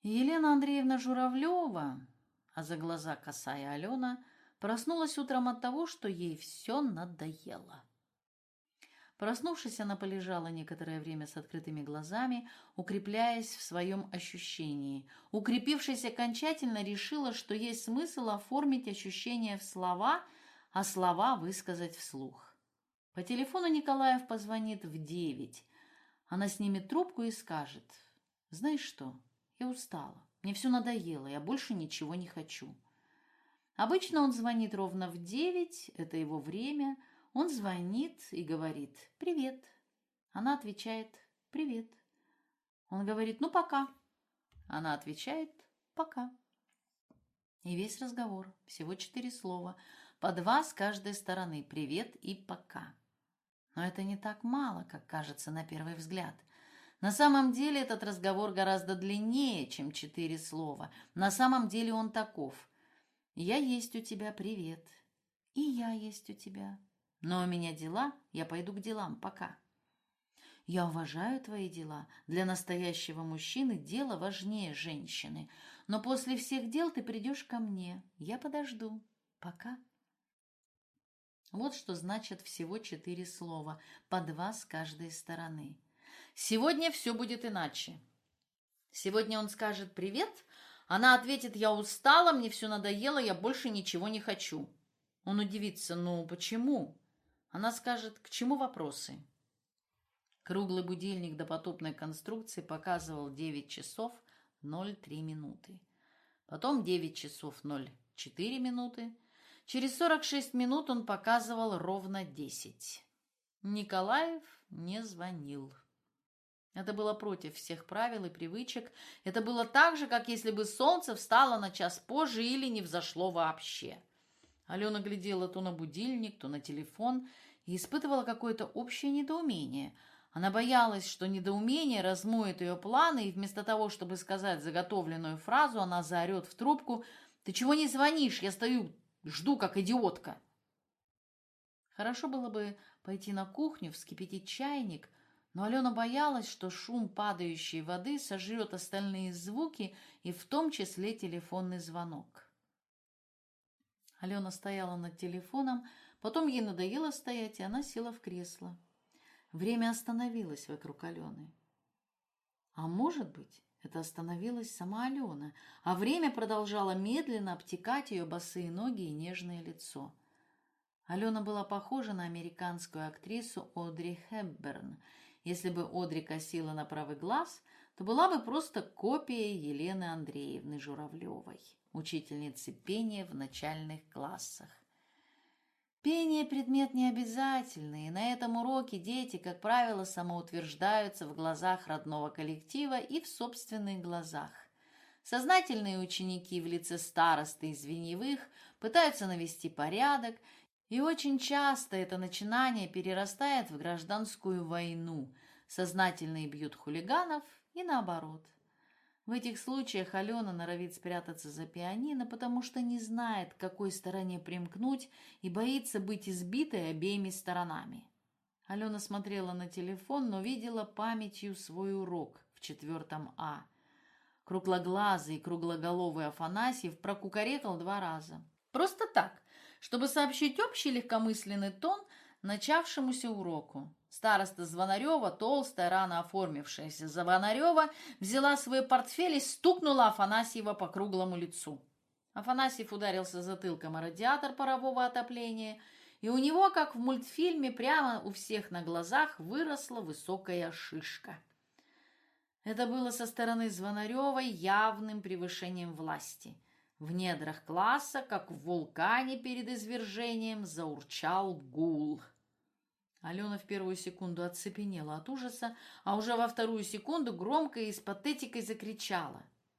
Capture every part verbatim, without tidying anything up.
Елена Андреевна Журавлева, а за глаза косая Алена, проснулась утром от того, что ей все надоело. Проснувшись, она полежала некоторое время с открытыми глазами, укрепляясь в своем ощущении. Укрепившись окончательно, решила, что есть смысл оформить ощущения в слова, а слова высказать вслух. По телефону Николаев позвонит в девять. Она снимет трубку и скажет: «Знаешь что? Я устала. Мне все надоело. Я больше ничего не хочу». Обычно он звонит ровно в девять, это его время. Он звонит и говорит: «Привет». Она отвечает: «Привет». Он говорит: «Ну, пока». Она отвечает: «Пока». И весь разговор, всего четыре слова, по два с каждой стороны: «Привет» и «Пока». Но это не так мало, как кажется на первый взгляд. На самом деле этот разговор гораздо длиннее, чем четыре слова. На самом деле он таков: «Я есть у тебя, привет. И я есть у тебя. Но у меня дела, я пойду к делам, пока. Я уважаю твои дела. Для настоящего мужчины дело важнее женщины. Но после всех дел ты придешь ко мне. Я подожду. Пока». Вот что значит всего четыре слова, по два с каждой стороны. Сегодня все будет иначе. Сегодня он скажет «Привет», она ответит: «Я устала, мне все надоело, я больше ничего не хочу». Он удивится: «Ну, почему?» Она скажет: «К чему вопросы?» Круглый будильник допотопной конструкции показывал девять часов ноль три минуты. Потом девять часов ноль четыре минуты. Через сорок шесть минут он показывал ровно десять. Николаев не звонил. Это было против всех правил и привычек. Это было так же, как если бы солнце встало на час позже или не взошло вообще. Алена глядела то на будильник, то на телефон и испытывала какое-то общее недоумение. Она боялась, что недоумение размоет ее планы, и вместо того, чтобы сказать заготовленную фразу, она заорет в трубку: «Ты чего не звонишь? Я стою, жду, как идиотка». Хорошо было бы пойти на кухню, вскипятить чайник, но Алена боялась, что шум падающей воды сожрет остальные звуки, и в том числе телефонный звонок. Алена стояла над телефоном, потом ей надоело стоять, и она села в кресло. Время остановилось вокруг Алены. А может быть, это остановилась сама Алена, а время продолжало медленно обтекать ее босые ноги и нежное лицо. Алена была похожа на американскую актрису Одри Хепберн. Если бы Одри косила на правый глаз, то была бы просто копией Елены Андреевны Журавлевой, учительницы пения в начальных классах. Пение – предмет необязательный, и на этом уроке дети, как правило, самоутверждаются в глазах родного коллектива и в собственных глазах. Сознательные ученики в лице старосты и звеньевых пытаются навести порядок, и очень часто это начинание перерастает в гражданскую войну. Сознательные бьют хулиганов и наоборот. В этих случаях Алена норовит спрятаться за пианино, потому что не знает, к какой стороне примкнуть, и боится быть избитой обеими сторонами. Алена смотрела на телефон, но видела памятью свой урок в четвертом А. Круглоглазый и круглоголовый Афанасьев прокукарекал два раза. Просто так, чтобы сообщить общий легкомысленный тон начавшемуся уроку. Староста Звонарева, толстая, рано оформившаяся Звонарева, взяла свой портфель и стукнула Афанасьева по круглому лицу. Афанасьев ударился затылком о радиатор парового отопления, и у него, как в мультфильме, прямо у всех на глазах выросла высокая шишка. Это было со стороны Звонаревой явным превышением власти. В недрах класса, как в вулкане перед извержением, заурчал гул. Алена в первую секунду оцепенела от ужаса, а уже во вторую секунду громко и с патетикой закричала: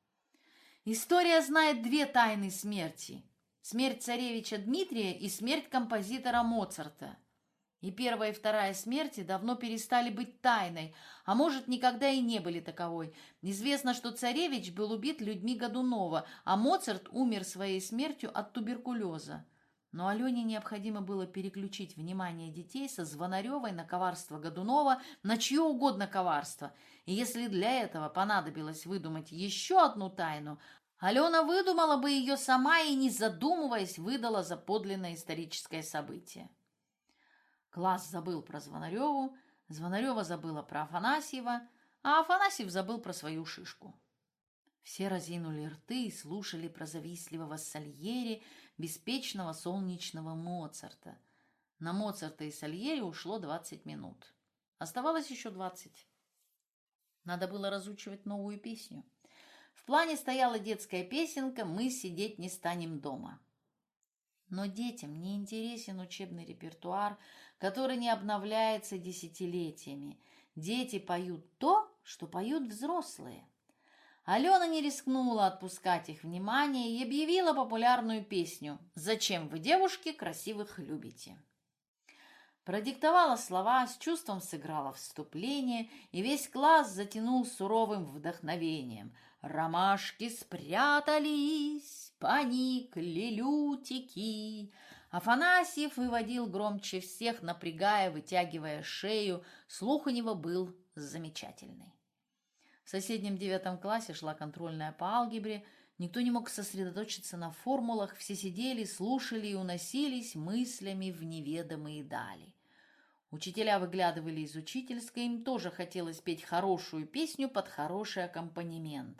«История знает две тайны смерти. Смерть царевича Дмитрия и смерть композитора Моцарта. И первая и вторая смерти давно перестали быть тайной, а может, никогда и не были таковой. Известно, что царевич был убит людьми Годунова, а Моцарт умер своей смертью от туберкулеза. Но Алене необходимо было переключить внимание детей со Звонаревой на коварство Годунова, на чье угодно коварство. И если для этого понадобилось выдумать еще одну тайну, Алена выдумала бы ее сама и, не задумываясь, выдала за подлинное историческое событие. Класс забыл про Звонареву, Звонарева забыла про Афанасьева, а Афанасьев забыл про свою шишку. Все разинули рты и слушали про завистливого Сальери, беспечного солнечного Моцарта. На Моцарта и Сальери ушло двадцать минут. Оставалось еще двадцать. Надо было разучивать новую песню. В плане стояла детская песенка «Мы сидеть не станем дома». Но детям не интересен учебный репертуар, который не обновляется десятилетиями. Дети поют то, что поют взрослые. Алена не рискнула отпускать их внимание и объявила популярную песню «Зачем вы, девушки, красивых любите?». Продиктовала слова, с чувством сыграла вступление, и весь класс затянул суровым вдохновением. Ромашки спрятались, поникли лютики. Афанасьев выводил громче всех, напрягая, вытягивая шею. Слух у него был замечательный. В соседнем девятом классе шла контрольная по алгебре. Никто не мог сосредоточиться на формулах. Все сидели, слушали и уносились мыслями в неведомые дали. Учителя выглядывали из учительской. Им тоже хотелось петь хорошую песню под хороший аккомпанемент.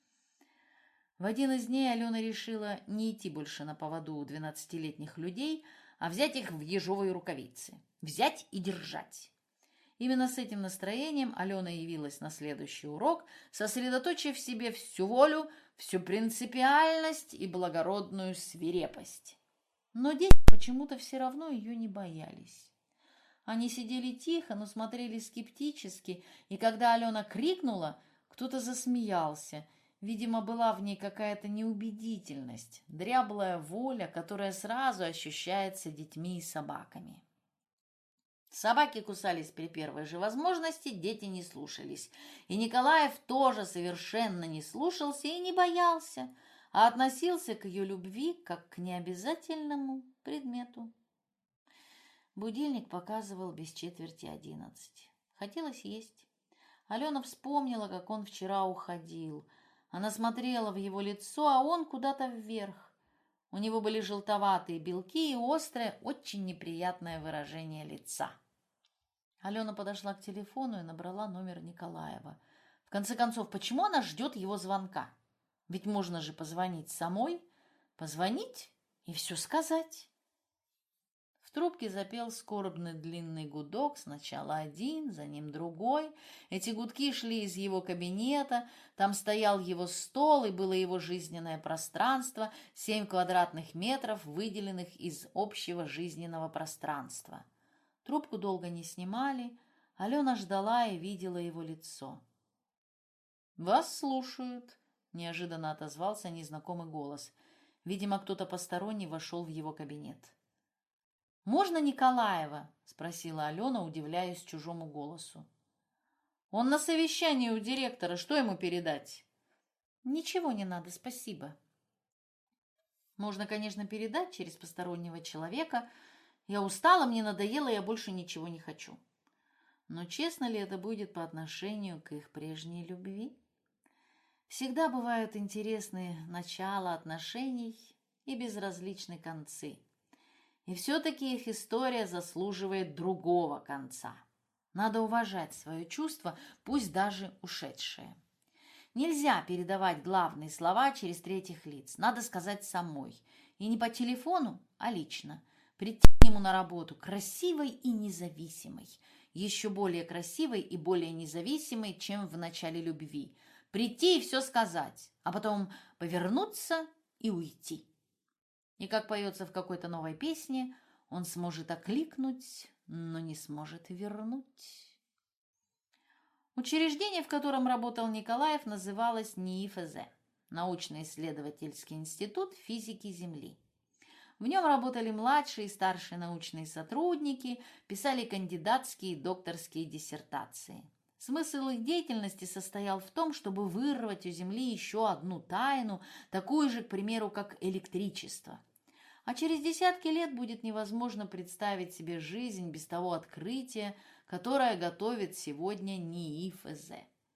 В один из дней Алена решила не идти больше на поводу у двенадцатилетних людей, а взять их в ежовые рукавицы. Взять и держать. Именно с этим настроением Алена явилась на следующий урок, сосредоточив в себе всю волю, всю принципиальность и благородную свирепость. Но дети почему-то все равно ее не боялись. Они сидели тихо, но смотрели скептически, и когда Алена крикнула, кто-то засмеялся. Видимо, была в ней какая-то неубедительность, дряблая воля, которая сразу ощущается детьми и собаками. Собаки кусались при первой же возможности, дети не слушались. И Николаев тоже совершенно не слушался и не боялся, а относился к ее любви как к необязательному предмету. Будильник показывал без четверти одиннадцать. Хотелось есть. Алена вспомнила, как он вчера уходил. Она смотрела в его лицо, а он куда-то вверх. У него были желтоватые белки и острое, очень неприятное выражение лица. Алена подошла к телефону и набрала номер Николаева. В конце концов, почему она ждет его звонка? Ведь можно же позвонить самой, позвонить и все сказать. В трубке запел скорбный длинный гудок, сначала один, за ним другой. Эти гудки шли из его кабинета, там стоял его стол и было его жизненное пространство, семь квадратных метров, выделенных из общего жизненного пространства. Трубку долго не снимали, Алена ждала и видела его лицо. «Вас слушают», — неожиданно отозвался незнакомый голос. Видимо, кто-то посторонний вошел в его кабинет. «Можно Николаева?» — спросила Алена, удивляясь чужому голосу. «Он на совещании у директора. Что ему передать?» «Ничего не надо, спасибо». «Можно, конечно, передать через постороннего человека. Я устала, мне надоело, я больше ничего не хочу». Но честно ли это будет по отношению к их прежней любви? Всегда бывают интересные начала отношений и безразличные концы. И все-таки их история заслуживает другого конца. Надо уважать свое чувство, пусть даже ушедшее. Нельзя передавать главные слова через третьих лиц. Надо сказать самой. И не по телефону, а лично. Прийти к нему на работу красивой и независимой. Еще более красивой и более независимой, чем в начале любви. Прийти и все сказать, а потом повернуться и уйти. И как поется в какой-то новой песне, он сможет окликнуть, но не сможет вернуть. Учреждение, в котором работал Николаев, называлось НИИФЗ – научно-исследовательский институт физики Земли. В нем работали младшие и старшие научные сотрудники, писали кандидатские и докторские диссертации. Смысл их деятельности состоял в том, чтобы вырвать у Земли еще одну тайну, такую же, к примеру, как электричество. А через десятки лет будет невозможно представить себе жизнь без того открытия, которое готовит сегодня НИИ ФЗ.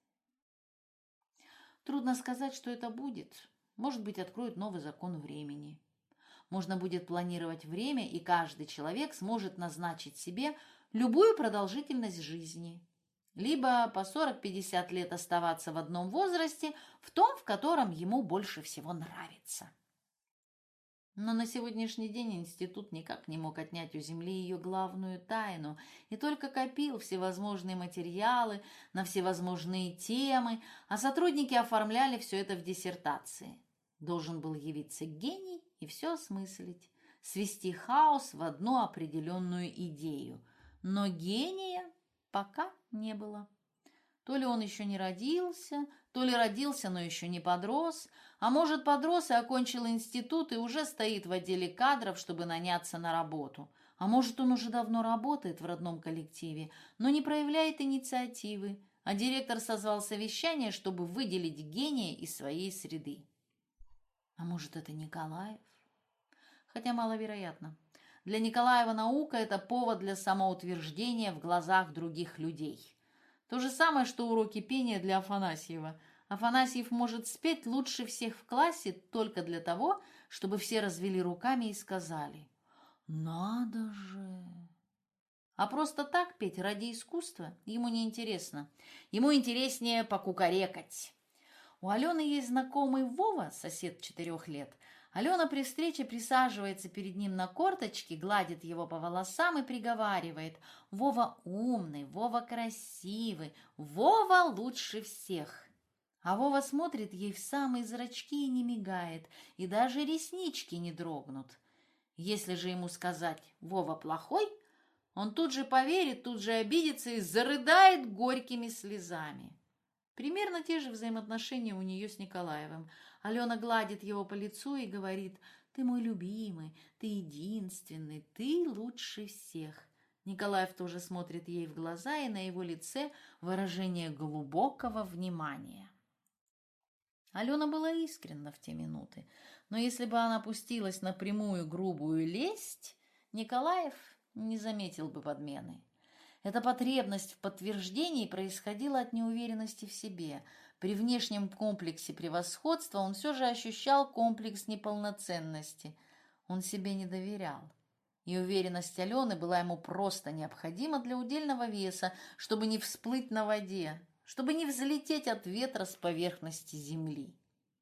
Трудно сказать, что это будет. Может быть, откроют новый закон времени. Можно будет планировать время, и каждый человек сможет назначить себе любую продолжительность жизни. Либо по сорок-пятьдесят лет оставаться в одном возрасте, в том, в котором ему больше всего нравится. Но на сегодняшний день институт никак не мог отнять у Земли ее главную тайну и только копил всевозможные материалы на всевозможные темы, а сотрудники оформляли все это в диссертации. Должен был явиться гений и все осмыслить, свести хаос в одну определенную идею. Но гения пока не было. То ли он еще не родился, то ли родился, но еще не подрос, а может, подрос и окончил институт и уже стоит в отделе кадров, чтобы наняться на работу. А может, он уже давно работает в родном коллективе, но не проявляет инициативы, а директор созвал совещание, чтобы выделить гения из своей среды. А может, это Николаев? Хотя маловероятно. Для Николаева наука – это повод для самоутверждения в глазах других людей. То же самое, что уроки пения для Афанасьева. Афанасьев может спеть лучше всех в классе только для того, чтобы все развели руками и сказали: «Надо же!». А просто так петь ради искусства ему не интересно. Ему интереснее покукарекать. У Алены есть знакомый Вова, сосед четырех лет. Алена при встрече присаживается перед ним на корточки, гладит его по волосам и приговаривает: «Вова умный, Вова красивый, Вова лучше всех». А Вова смотрит ей в самые зрачки и не мигает, и даже реснички не дрогнут. Если же ему сказать «Вова плохой», он тут же поверит, тут же обидится и зарыдает горькими слезами. Примерно те же взаимоотношения у нее с Николаевым. Алена гладит его по лицу и говорит: «Ты мой любимый, ты единственный, ты лучше всех». Николаев тоже смотрит ей в глаза, и на его лице выражение глубокого внимания. Алена была искренна в те минуты, но если бы она пустилась на прямую грубую лесть, Николаев не заметил бы подмены. Эта потребность в подтверждении происходила от неуверенности в себе. При внешнем комплексе превосходства он все же ощущал комплекс неполноценности. Он себе не доверял. И уверенность Алены была ему просто необходима для удельного веса, чтобы не всплыть на воде, чтобы не взлететь от ветра с поверхности земли.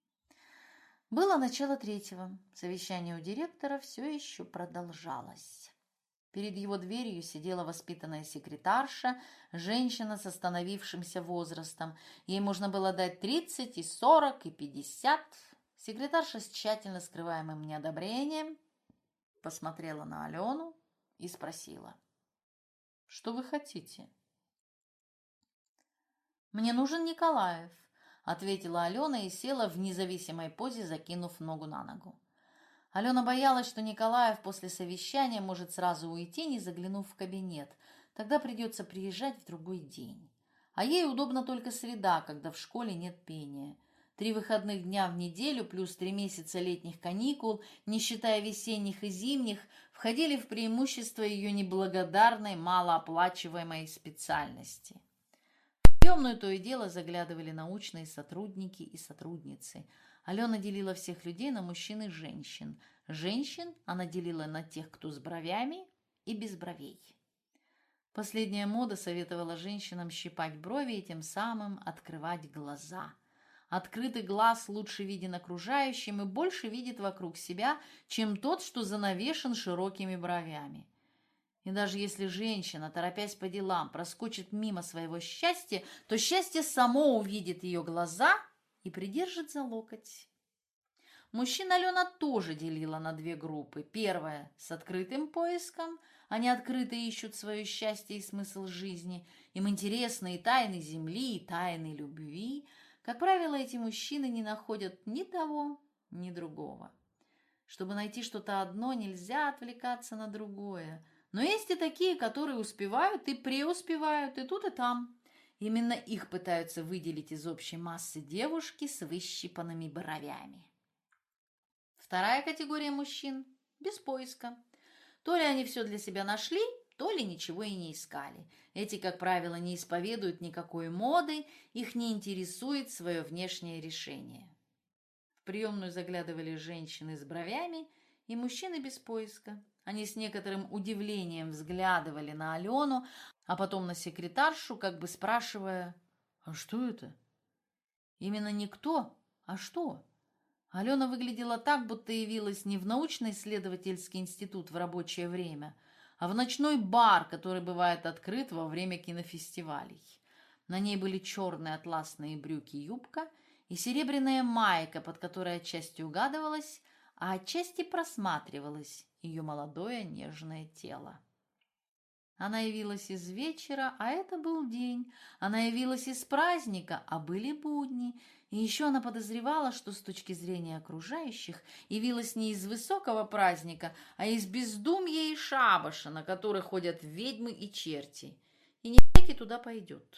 Было начало третьего. Совещание у директора все еще продолжалось. Перед его дверью сидела воспитанная секретарша, женщина с остановившимся возрастом. Ей можно было дать тридцать, и сорок, и пятьдесят. Секретарша с тщательно скрываемым неодобрением посмотрела на Алену и спросила: «Что вы хотите?» «Мне нужен Николаев», — ответила Алена и села в независимой позе, закинув ногу на ногу. Алена боялась, что Николаев после совещания может сразу уйти, не заглянув в кабинет. Тогда придется приезжать в другой день. А ей удобна только среда, когда в школе нет пения. Три выходных дня в неделю плюс три месяца летних каникул, не считая весенних и зимних, входили в преимущество ее неблагодарной, малооплачиваемой специальности. В приемную то и дело заглядывали научные сотрудники и сотрудницы. Алена делила всех людей на мужчин и женщин. Женщин она делила на тех, кто с бровями, и без бровей. Последняя мода советовала женщинам щипать брови и тем самым открывать глаза. Открытый глаз лучше виден окружающим и больше видит вокруг себя, чем тот, что занавешен широкими бровями. И даже если женщина, торопясь по делам, проскочит мимо своего счастья, то счастье само увидит ее глаза и придержит за локоть. Мужчин Алена тоже делила на две группы. Первая – с открытым поиском. Они открыто ищут свое счастье и смысл жизни. Им интересны и тайны земли, и тайны любви. Как правило, эти мужчины не находят ни того, ни другого. Чтобы найти что-то одно, нельзя отвлекаться на другое. Но есть и такие, которые успевают и преуспевают и тут, и там. Именно их пытаются выделить из общей массы девушки с выщипанными бровями. Вторая категория мужчин без поиска. То ли они все для себя нашли, то ли ничего и не искали. Эти, как правило, не исповедуют никакой моды, их не интересует свое внешнее решение. В приемную заглядывали женщины с бровями и мужчины без поиска. Они с некоторым удивлением взглядывали на Алену, а потом на секретаршу, как бы спрашивая: «А что это?» Именно не кто, а что? Алена выглядела так, будто явилась не в научно-исследовательский институт в рабочее время, а в ночной бар, который бывает открыт во время кинофестивалей. На ней были черные атласные брюки и юбка и серебряная майка, под которой отчасти угадывалась, а отчасти просматривалось ее молодое нежное тело. Она явилась из вечера, а это был день. Она явилась из праздника, а были будни. И еще она подозревала, что с точки зрения окружающих явилась не из высокого праздника, а из бездумья и шабаша, на который ходят ведьмы и черти. И не всякий туда пойдет.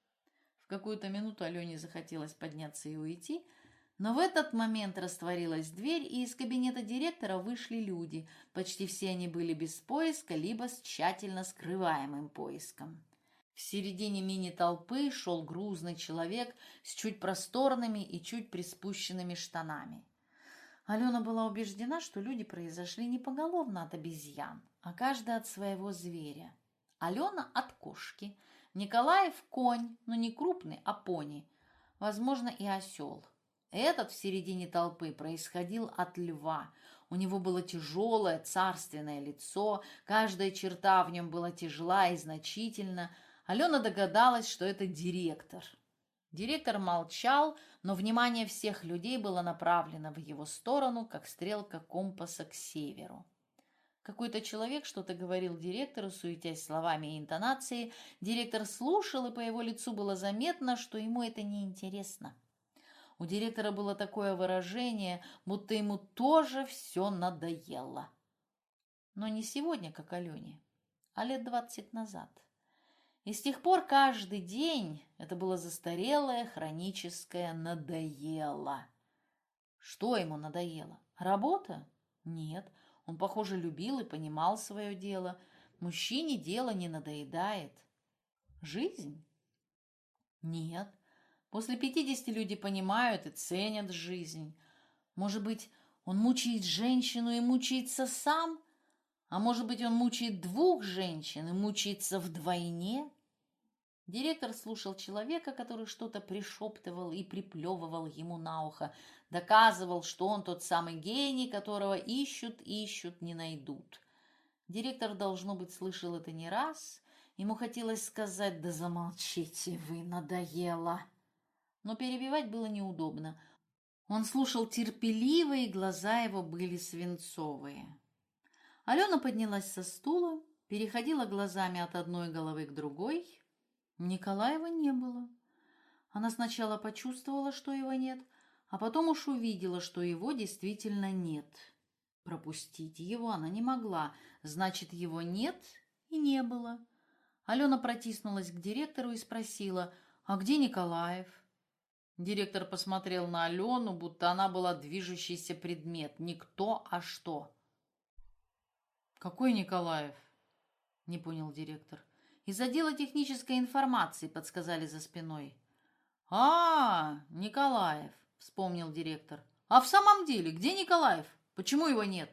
В какую-то минуту Алене захотелось подняться и уйти, но в этот момент растворилась дверь, и из кабинета директора вышли люди. Почти все они были без поиска, либо с тщательно скрываемым поиском. В середине мини-толпы шел грузный человек с чуть просторными и чуть приспущенными штанами. Алена была убеждена, что люди произошли не поголовно от обезьян, а каждый от своего зверя. Алена от кошки, Николаев конь, но не крупный, а пони, возможно, и осел. Этот в середине толпы происходил от льва. У него было тяжелое царственное лицо, каждая черта в нем была тяжела и значительна. Алена догадалась, что это директор. Директор молчал, но внимание всех людей было направлено в его сторону, как стрелка компаса к северу. Какой-то человек что-то говорил директору, суетясь словами и интонацией. Директор слушал, и по его лицу было заметно, что ему это неинтересно. У директора было такое выражение, будто ему тоже все надоело. Но не сегодня, как Алене, а лет двадцать назад. И с тех пор каждый день это было застарелое, хроническое «надоело». Что ему надоело? Работа? Нет, он, похоже, любил и понимал свое дело. Мужчине дело не надоедает. Жизнь? Нет. После пятидесяти люди понимают и ценят жизнь. Может быть, он мучает женщину и мучается сам? А может быть, он мучает двух женщин и мучается вдвойне? Директор слушал человека, который что-то пришептывал и приплевывал ему на ухо, доказывал, что он тот самый гений, которого ищут, ищут, не найдут. Директор, должно быть, слышал это не раз. Ему хотелось сказать: «Да замолчите вы, надоело». Но перебивать было неудобно. Он слушал терпеливо, и глаза его были свинцовые. Алена поднялась со стула, переходила глазами от одной головы к другой. Николаева не было. Она сначала почувствовала, что его нет, а потом уж увидела, что его действительно нет. Пропустить его она не могла, значит, его нет и не было. Алена протиснулась к директору и спросила: «А где Николаев?» Директор посмотрел на Алену, будто она была движущийся предмет. Не кто, а что. «Какой Николаев?» — не понял директор. «Из отдела технической информации», — подсказали за спиной. «А, Николаев», — вспомнил директор. «А в самом деле, где Николаев? Почему его нет?»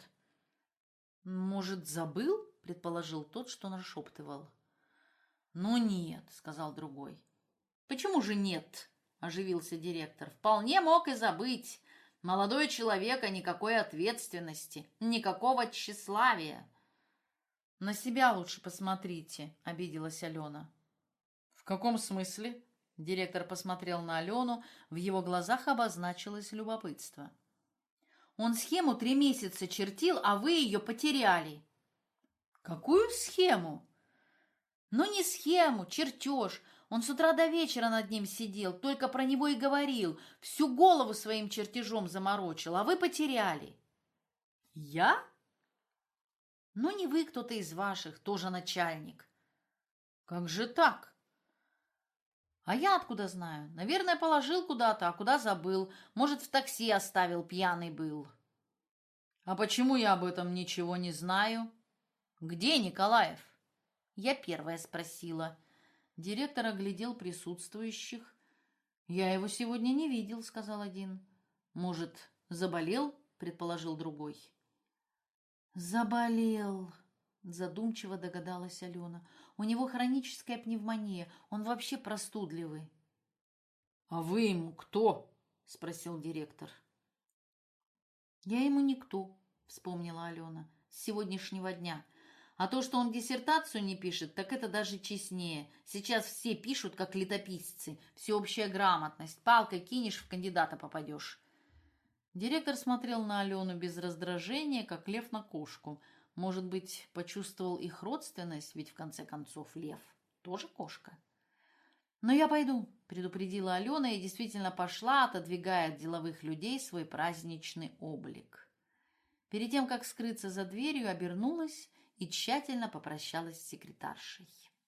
«Может, забыл?» — предположил тот, что нашептывал. «Ну нет», — сказал другой. «Почему же нет?» — оживился директор. «Вполне мог и забыть. Молодой человек, а никакой ответственности, никакого тщеславия». «На себя лучше посмотрите», — обиделась Алена. «В каком смысле?» — директор посмотрел на Алену, в его глазах обозначилось любопытство. «Он схему три месяца чертил, а вы ее потеряли». «Какую схему?» «Ну не схему, чертеж. Он с утра до вечера над ним сидел, только про него и говорил, всю голову своим чертежом заморочил, а вы потеряли». «Я?» «Ну не вы, кто-то из ваших, тоже начальник». «Как же так?» «А я откуда знаю? Наверное, положил куда-то, а куда забыл. Может, в такси оставил, пьяный был». А почему я об этом ничего не знаю? Где Николаев? Я первая спросила. Директор оглядел присутствующих. Я его сегодня не видел, сказал один. Может, заболел? Предположил другой. Заболел, задумчиво догадалась Алена. У него хроническая пневмония, он вообще простудливый. А вы ему кто? Спросил директор. Я ему никто, вспомнила Алена, с сегодняшнего дня. А то, что он диссертацию не пишет, так это даже честнее. Сейчас все пишут, как летописцы. Всеобщая грамотность. Палкой кинешь, в кандидата попадешь. Директор смотрел на Алену без раздражения, как лев на кошку. Может быть, почувствовал их родственность, ведь в конце концов лев тоже кошка. «Но я пойду», — предупредила Алена и действительно пошла, отодвигая от деловых людей свой праздничный облик. Перед тем, как скрыться за дверью, обернулась и тщательно попрощалась с секретаршей.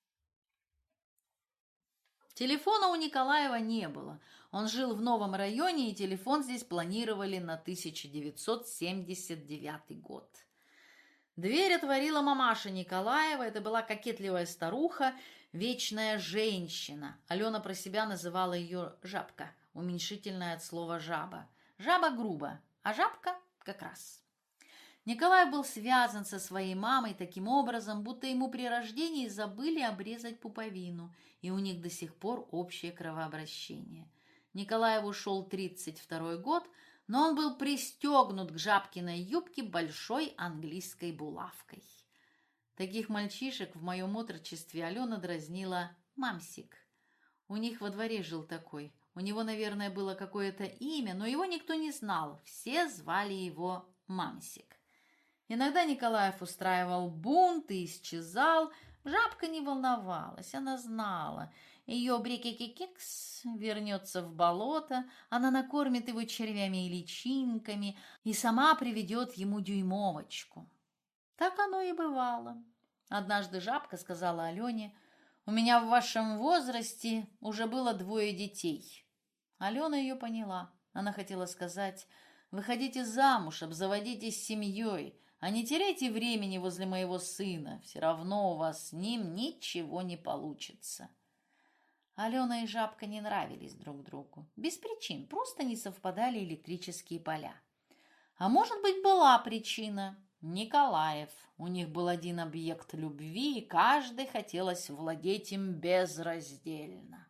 Телефона у Николаева не было. Он жил в новом районе, и телефон здесь планировали на тысяча девятьсот семьдесят девятый год. Дверь отворила мамаша Николаева. Это была кокетливая старуха, вечная женщина. Алена про себя называла ее «жабка», уменьшительное от слова «жаба». Жаба грубо, а жабка как раз. Николай был связан со своей мамой таким образом, будто ему при рождении забыли обрезать пуповину, и у них до сих пор общее кровообращение. Николаеву шел тридцать второй год, но он был пристегнут к жабкиной юбке большой английской булавкой. Таких мальчишек в моем отрочестве Алена дразнила «мамсик». У них во дворе жил такой. У него, наверное, было какое-то имя, но его никто не знал. Все звали его «мамсик». Иногда Николаев устраивал бунт и исчезал. Жабка не волновалась, она знала. Ее брекекекекс вернется в болото, она накормит его червями и личинками и сама приведет ему дюймовочку. Так оно и бывало. Однажды жабка сказала Алене: «У меня в вашем возрасте уже было двое детей». Алена ее поняла. Она хотела сказать: «Выходите замуж, обзаводитесь семьей, а не теряйте времени возле моего сына, все равно у вас с ним ничего не получится». Алена и жабка не нравились друг другу. Без причин, просто не совпадали электрические поля. А может быть, была причина. Николаев. У них был один объект любви, и каждой хотелось владеть им безраздельно.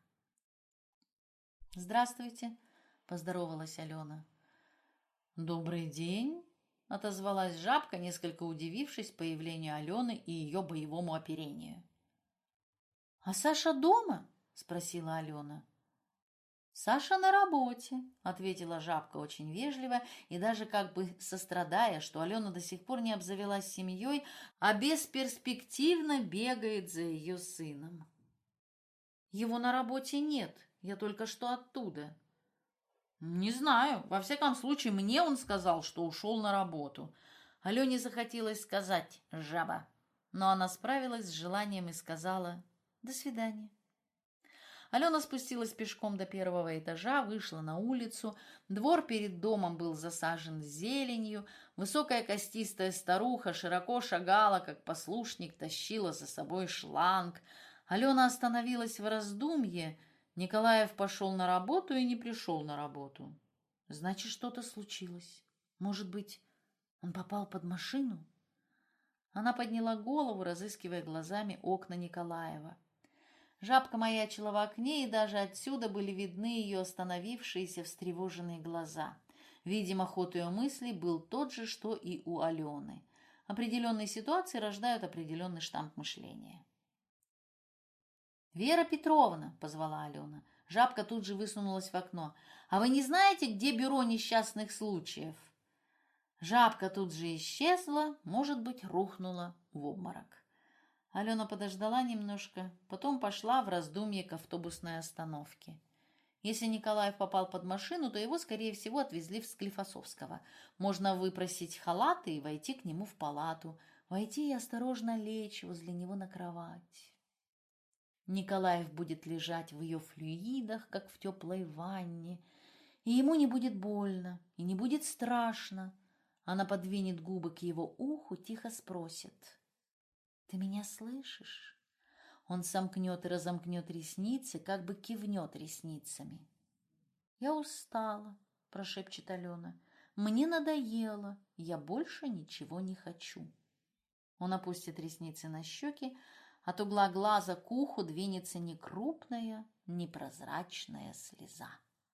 «Здравствуйте», — поздоровалась Алена. «Добрый день», — отозвалась жабка, несколько удивившись появлению Алены и ее боевому оперению. «А Саша дома?» — спросила Алена. «Саша на работе», — ответила жабка очень вежливо и даже как бы сострадая, что Алена до сих пор не обзавелась семьей, а бесперспективно бегает за ее сыном. «Его на работе нет, я только что оттуда». «Не знаю, во всяком случае мне он сказал, что ушел на работу». Алене захотелось сказать «жаба», но она справилась с желанием и сказала «до свидания». Алена спустилась пешком до первого этажа, вышла на улицу. Двор перед домом был засажен зеленью. Высокая костистая старуха широко шагала, как послушник, тащила за собой шланг. Алена остановилась в раздумье. Николаев пошел на работу и не пришел на работу. Значит, что-то случилось. Может быть, он попал под машину? Она подняла голову, разыскивая глазами окна Николаева. Жабка маячила в окне, и даже отсюда были видны ее остановившиеся встревоженные глаза. Видимо, ход ее мыслей был тот же, что и у Алены. Определенные ситуации рождают определенный штамп мышления. «Вера Петровна!» — позвала Алена. Жабка тут же высунулась в окно. «А вы не знаете, где бюро несчастных случаев?» Жабка тут же исчезла, может быть, рухнула в обморок. Алена подождала немножко, потом пошла в раздумье к автобусной остановке. Если Николаев попал под машину, то его, скорее всего, отвезли в Склифосовского. Можно выпросить халаты и войти к нему в палату, войти и осторожно лечь возле него на кровать. Николаев будет лежать в ее флюидах, как в теплой ванне, и ему не будет больно, и не будет страшно. Она подвинет губы к его уху, тихо спросит: «Ты меня слышишь?» Он сомкнет и разомкнет ресницы, как бы кивнет ресницами. «Я устала», — прошепчет Алена. «Мне надоело, я больше ничего не хочу». Он опустит ресницы на щеки, от угла глаза к уху двинется не крупная, не прозрачная слеза.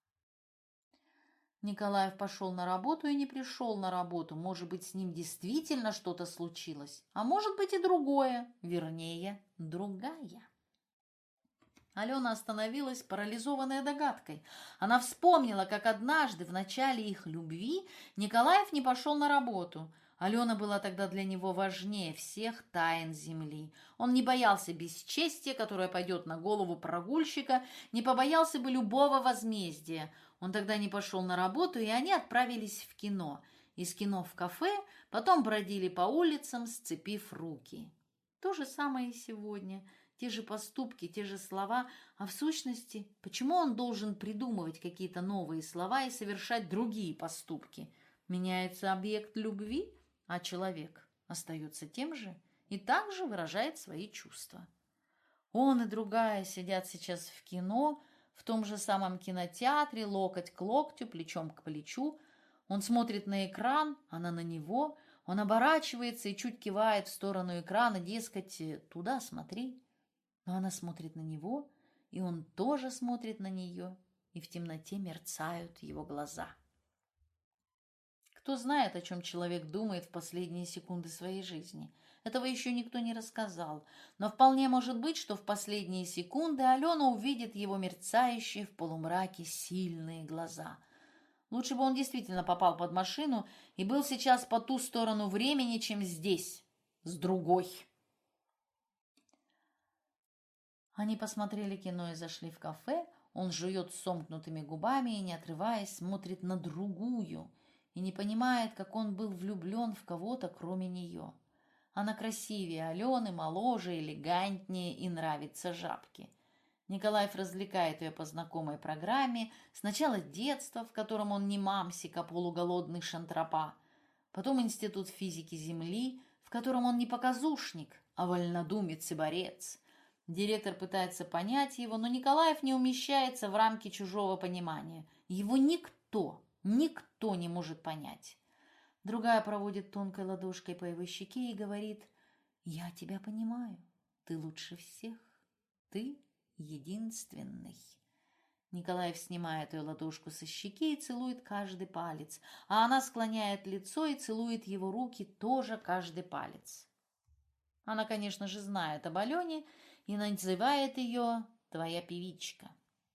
Николаев пошел на работу и не пришел на работу. Может быть, с ним действительно что-то случилось, а может быть и другое, вернее, другая. Алена остановилась, парализованная догадкой. Она вспомнила, как однажды в начале их любви Николаев не пошел на работу. Алена была тогда для него важнее всех тайн земли. Он не боялся бесчестия, которое пойдет на голову прогульщика, не побоялся бы любого возмездия. Он тогда не пошел на работу, и они отправились в кино. Из кино в кафе, потом бродили по улицам, сцепив руки. То же самое и сегодня. Те же поступки, те же слова, а в сущности, почему он должен придумывать какие-то новые слова и совершать другие поступки? Меняется объект любви, а человек остается тем же и также выражает свои чувства. Он и другая сидят сейчас в кино, в том же самом кинотеатре, локоть к локтю, плечом к плечу. Он смотрит на экран, она на него, он оборачивается и чуть кивает в сторону экрана, дескать, туда смотри. Но она смотрит на него, и он тоже смотрит на нее, и в темноте мерцают его глаза. Кто знает, о чем человек думает в последние секунды своей жизни? Этого еще никто не рассказал, но вполне может быть, что в последние секунды Алена увидит его мерцающие в полумраке сильные глаза. Лучше бы он действительно попал под машину и был сейчас по ту сторону времени, чем здесь, с другой. Они посмотрели кино и зашли в кафе. Он жует сомкнутыми губами и, не отрываясь, смотрит на другую и не понимает, как он был влюблен в кого-то, кроме нее. Она красивее Алены, моложе, элегантнее и нравится Жабке. Николаев развлекает ее по знакомой программе. Сначала детство, в котором он не мамсик, а полуголодный шантропа. Потом институт физики Земли, в котором он не показушник, а вольнодумец и борец. Директор пытается понять его, но Николаев не умещается в рамки чужого понимания. Его никто, никто не может понять. Другая проводит тонкой ладошкой по его щеке и говорит: «Я тебя понимаю, ты лучше всех, ты единственный». Николаев снимает ее ладошку со щеки и целует каждый палец, а она склоняет лицо и целует его руки, тоже каждый палец. Она, конечно же, знает об Алене и называет ее «твоя певичка».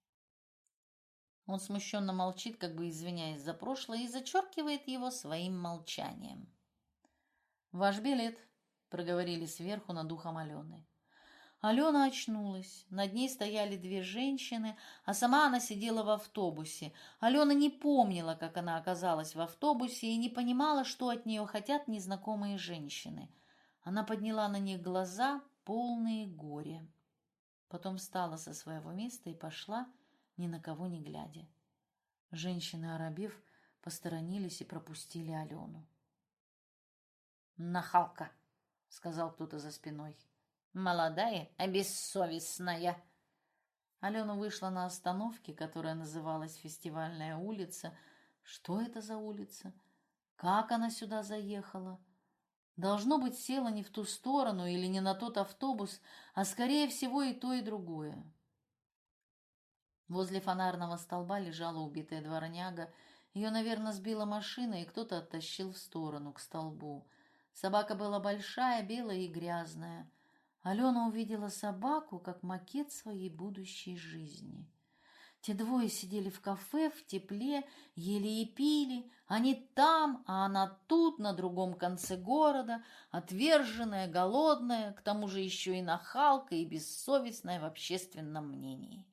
Он смущенно молчит, как бы извиняясь за прошлое, и зачеркивает его своим молчанием. «Ваш билет», — проговорили сверху над ухом Алены. Алена очнулась. Над ней стояли две женщины, а сама она сидела в автобусе. Алена не помнила, как она оказалась в автобусе, и не понимала, что от нее хотят незнакомые женщины. Она подняла на них глаза, полные горя. Потом встала со своего места и пошла, ни на кого не глядя. Женщины, оробев, посторонились и пропустили Алену. «Нахалка!» — сказал кто-то за спиной. «Молодая, а бессовестная!» Алена вышла на остановке, которая называлась Фестивальная улица. Что это за улица? Как она сюда заехала? Должно быть, села не в ту сторону или не на тот автобус, а скорее всего и то, и другое. Возле фонарного столба лежала убитая дворняга. Ее, наверное, сбила машина, и кто-то оттащил в сторону, к столбу. Собака была большая, белая и грязная. Алена увидела собаку как макет своей будущей жизни. Те двое сидели в кафе, в тепле, ели и пили. Они там, а она тут, на другом конце города, отверженная, голодная, к тому же еще и нахалка и бессовестная в общественном мнении.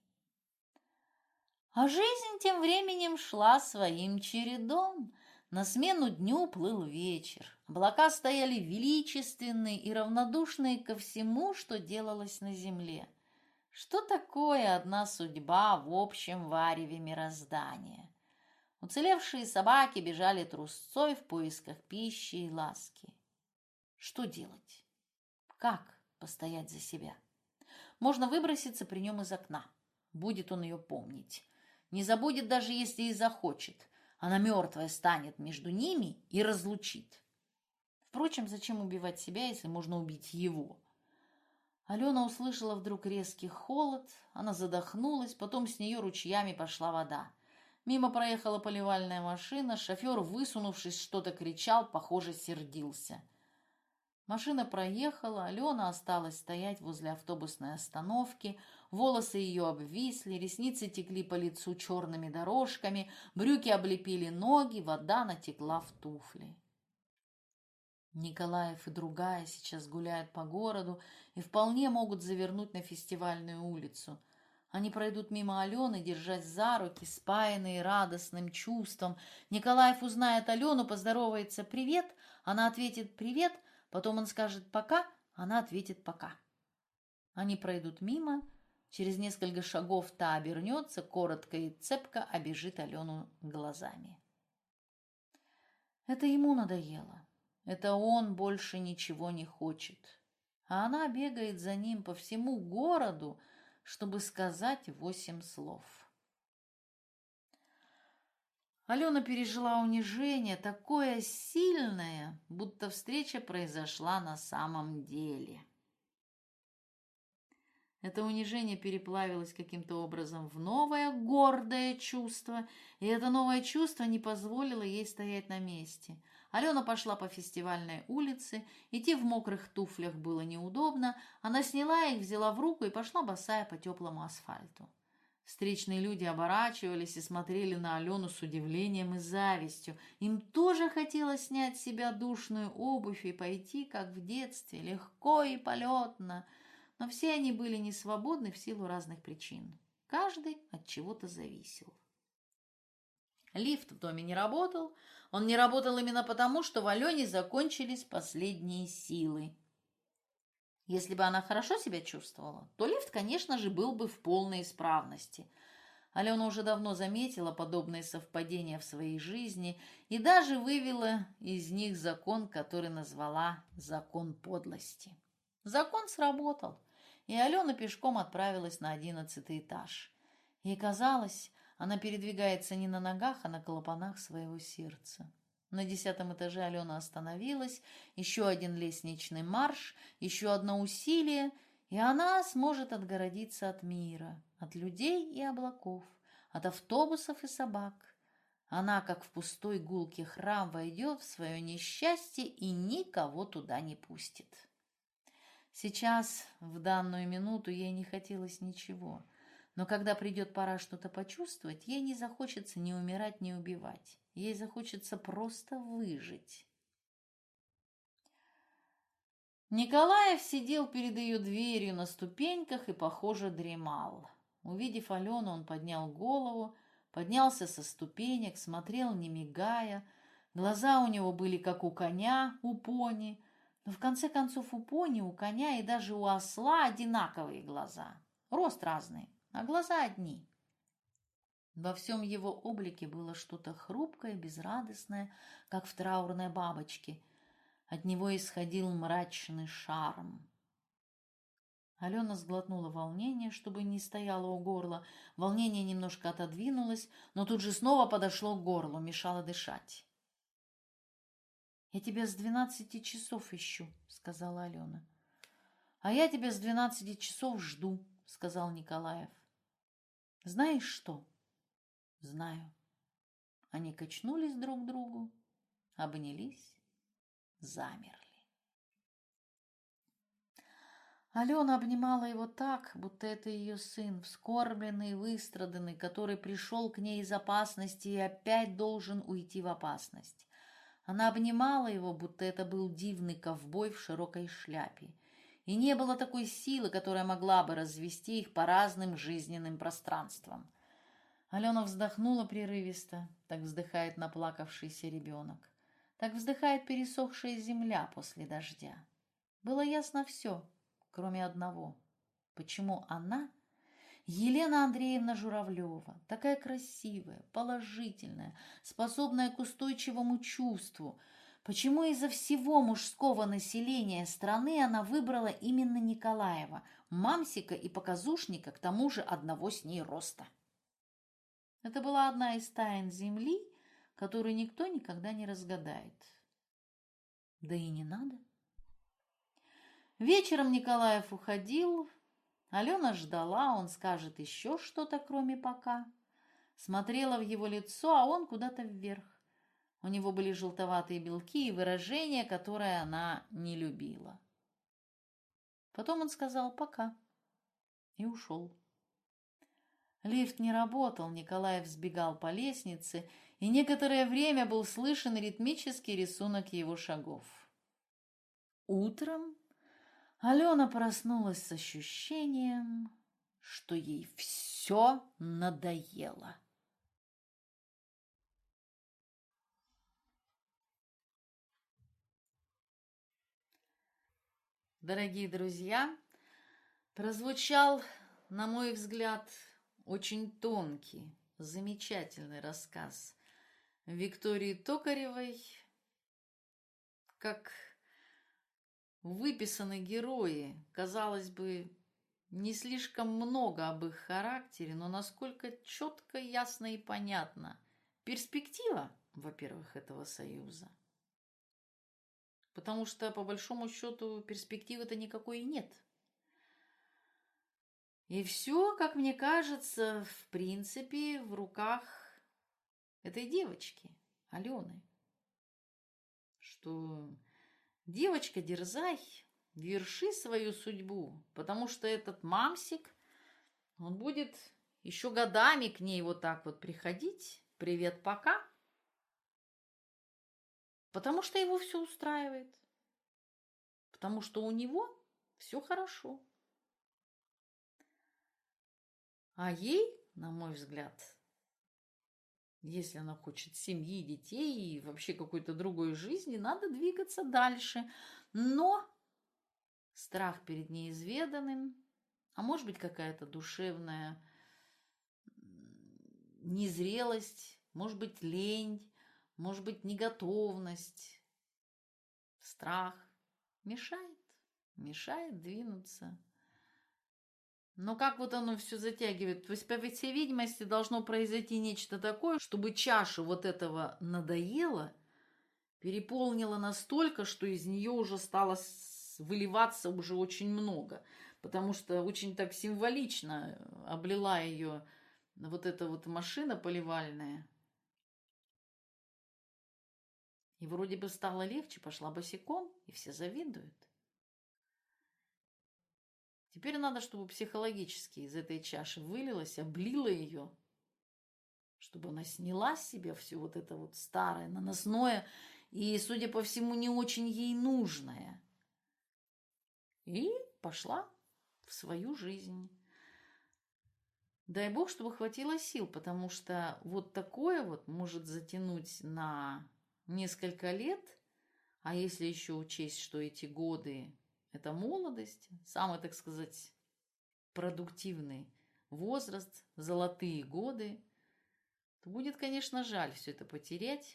А жизнь тем временем шла своим чередом. На смену дню плыл вечер. Облака стояли величественные и равнодушные ко всему, что делалось на земле. Что такое одна судьба в общем вареве мироздания? Уцелевшие собаки бежали трусцой в поисках пищи и ласки. Что делать? Как постоять за себя? Можно выброситься при нем из окна. Будет он ее помнить. Не забудет, даже если и захочет. Она мертвая станет между ними и разлучит. Впрочем, зачем убивать себя, если можно убить его? Алена услышала вдруг резкий холод, она задохнулась, потом с нее ручьями пошла вода. Мимо проехала поливальная машина, шофер, высунувшись, что-то кричал, похоже, сердился. Машина проехала, Алена осталась стоять возле автобусной остановки, волосы ее обвисли, ресницы текли по лицу черными дорожками, брюки облепили ноги, вода натекла в туфли. Николаев и другая сейчас гуляют по городу и вполне могут завернуть на фестивальную улицу. Они пройдут мимо Алены, держась за руки, спаянные радостным чувством. Николаев узнает Алену, поздоровается «Привет», она ответит «Привет», потом он скажет «Пока», она ответит «Пока». Они пройдут мимо, через несколько шагов та обернется, коротко и цепко обежит Алену глазами. Это ему надоело. Это он больше ничего не хочет. А она бегает за ним по всему городу, чтобы сказать восемь слов. Алена пережила унижение, такое сильное, будто встреча произошла на самом деле. Это унижение переплавилось каким-то образом в новое гордое чувство, и это новое чувство не позволило ей стоять на месте. Алена пошла по фестивальной улице, идти в мокрых туфлях было неудобно, она сняла их, взяла в руку и пошла босая по теплому асфальту. Встречные люди оборачивались и смотрели на Алену с удивлением и завистью. Им тоже хотелось снять с себя душную обувь и пойти, как в детстве, легко и полетно. Но все они были не свободны в силу разных причин. Каждый от чего-то зависел. Лифт в доме не работал. Он не работал именно потому, что в Алене закончились последние силы. Если бы она хорошо себя чувствовала, то лифт, конечно же, был бы в полной исправности. Алена уже давно заметила подобные совпадения в своей жизни и даже вывела из них закон, который назвала «закон подлости». Закон сработал, и Алена пешком отправилась на одиннадцатый этаж. Ей казалось, она передвигается не на ногах, а на клапанах своего сердца. На десятом этаже Алена остановилась, еще один лестничный марш, еще одно усилие, и она сможет отгородиться от мира, от людей и облаков, от автобусов и собак. Она, как в пустой гулкий храм, войдет в свое несчастье и никого туда не пустит. Сейчас, в данную минуту, ей не хотелось ничего, но когда придет пора что-то почувствовать, ей не захочется ни умирать, ни убивать. Ей захочется просто выжить. Николаев сидел перед ее дверью на ступеньках и, похоже, дремал. Увидев Алену, он поднял голову, поднялся со ступенек, смотрел, не мигая. Глаза у него были, как у коня, у пони. Но в конце концов у пони, у коня и даже у осла одинаковые глаза. Рост разный, а глаза одни. Во всем его облике было что-то хрупкое, безрадостное, как в траурной бабочке. От него исходил мрачный шарм. Алена сглотнула волнение, чтобы не стояло у горла. Волнение немножко отодвинулось, но тут же снова подошло к горлу, мешало дышать. «Я тебя с двенадцати часов ищу», — сказала Алена. «А я тебя с двенадцати часов жду», — сказал Николаев. «Знаешь что?» «Знаю». Они качнулись друг к другу, обнялись, замерли. Алена обнимала его так, будто это ее сын, вскормленный, выстраданный, который пришел к ней из опасности и опять должен уйти в опасность. Она обнимала его, будто это был дивный ковбой в широкой шляпе. И не было такой силы, которая могла бы развести их по разным жизненным пространствам. Алена вздохнула прерывисто, так вздыхает наплакавшийся ребенок. Так вздыхает пересохшая земля после дождя. Было ясно все, кроме одного. Почему она, Елена Андреевна Журавлева, такая красивая, положительная, способная к устойчивому чувству. Почему из-за всего мужского населения страны она выбрала именно Николаева, мамсика и показушника, к тому же одного с ней роста? Это была одна из тайн Земли, которую никто никогда не разгадает. Да и не надо. Вечером Николаев уходил. Алена ждала, он скажет еще что-то, кроме «пока». Смотрела в его лицо, а он куда-то вверх. У него были желтоватые белки и выражения, которые она не любила. Потом он сказал «пока» и ушел. Лифт не работал, Николаев сбегал по лестнице, и некоторое время был слышен ритмический рисунок его шагов. Утром Алена проснулась с ощущением, что ей все надоело. Дорогие друзья, прозвучал, на мой взгляд, очень тонкий, замечательный рассказ Виктории Токаревой, как выписаны герои, казалось бы, не слишком много об их характере, но насколько четко, ясно и понятно перспектива, во-первых, этого союза. Потому что, по большому счету, перспективы-то никакой и нет. И все, как мне кажется, в принципе, в руках этой девочки, Алены. Что... Девочка, дерзай, верши свою судьбу, потому что этот мамсик, он будет еще годами к ней вот так вот приходить. Привет, пока. Потому что его все устраивает. Потому что у него все хорошо. А ей, на мой взгляд, если она хочет семьи, детей и вообще какой-то другой жизни, надо двигаться дальше. Но страх перед неизведанным, а может быть какая-то душевная незрелость, может быть лень, может быть неготовность, страх мешает, мешает двинуться. Но как вот оно все затягивает? То есть, по всей видимости, должно произойти нечто такое, чтобы чашу вот этого надоело переполнила настолько, что из нее уже стало выливаться уже очень много. Потому что очень так символично облила ее вот эта вот машина поливальная. И вроде бы стало легче, пошла босиком, и все завидуют. Теперь надо, чтобы психологически из этой чаши вылилось, облило ее, чтобы она сняла с себя все вот это вот старое, наносное и, судя по всему, не очень ей нужное. И пошла в свою жизнь. Дай бог, чтобы хватило сил, потому что вот такое вот может затянуть на несколько лет, а если еще учесть, что эти годы – это молодость, самый, так сказать, продуктивный возраст, золотые годы, то будет, конечно, жаль все это потерять.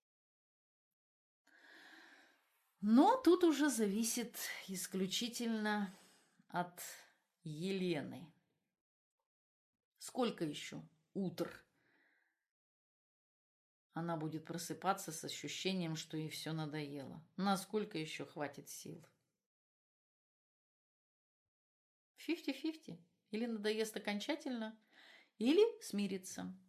Но тут уже зависит исключительно от Елены. Сколько еще утр она будет просыпаться с ощущением, что ей все надоело? Насколько еще хватит сил? фифти-фифти. Или надоест окончательно, или смирится.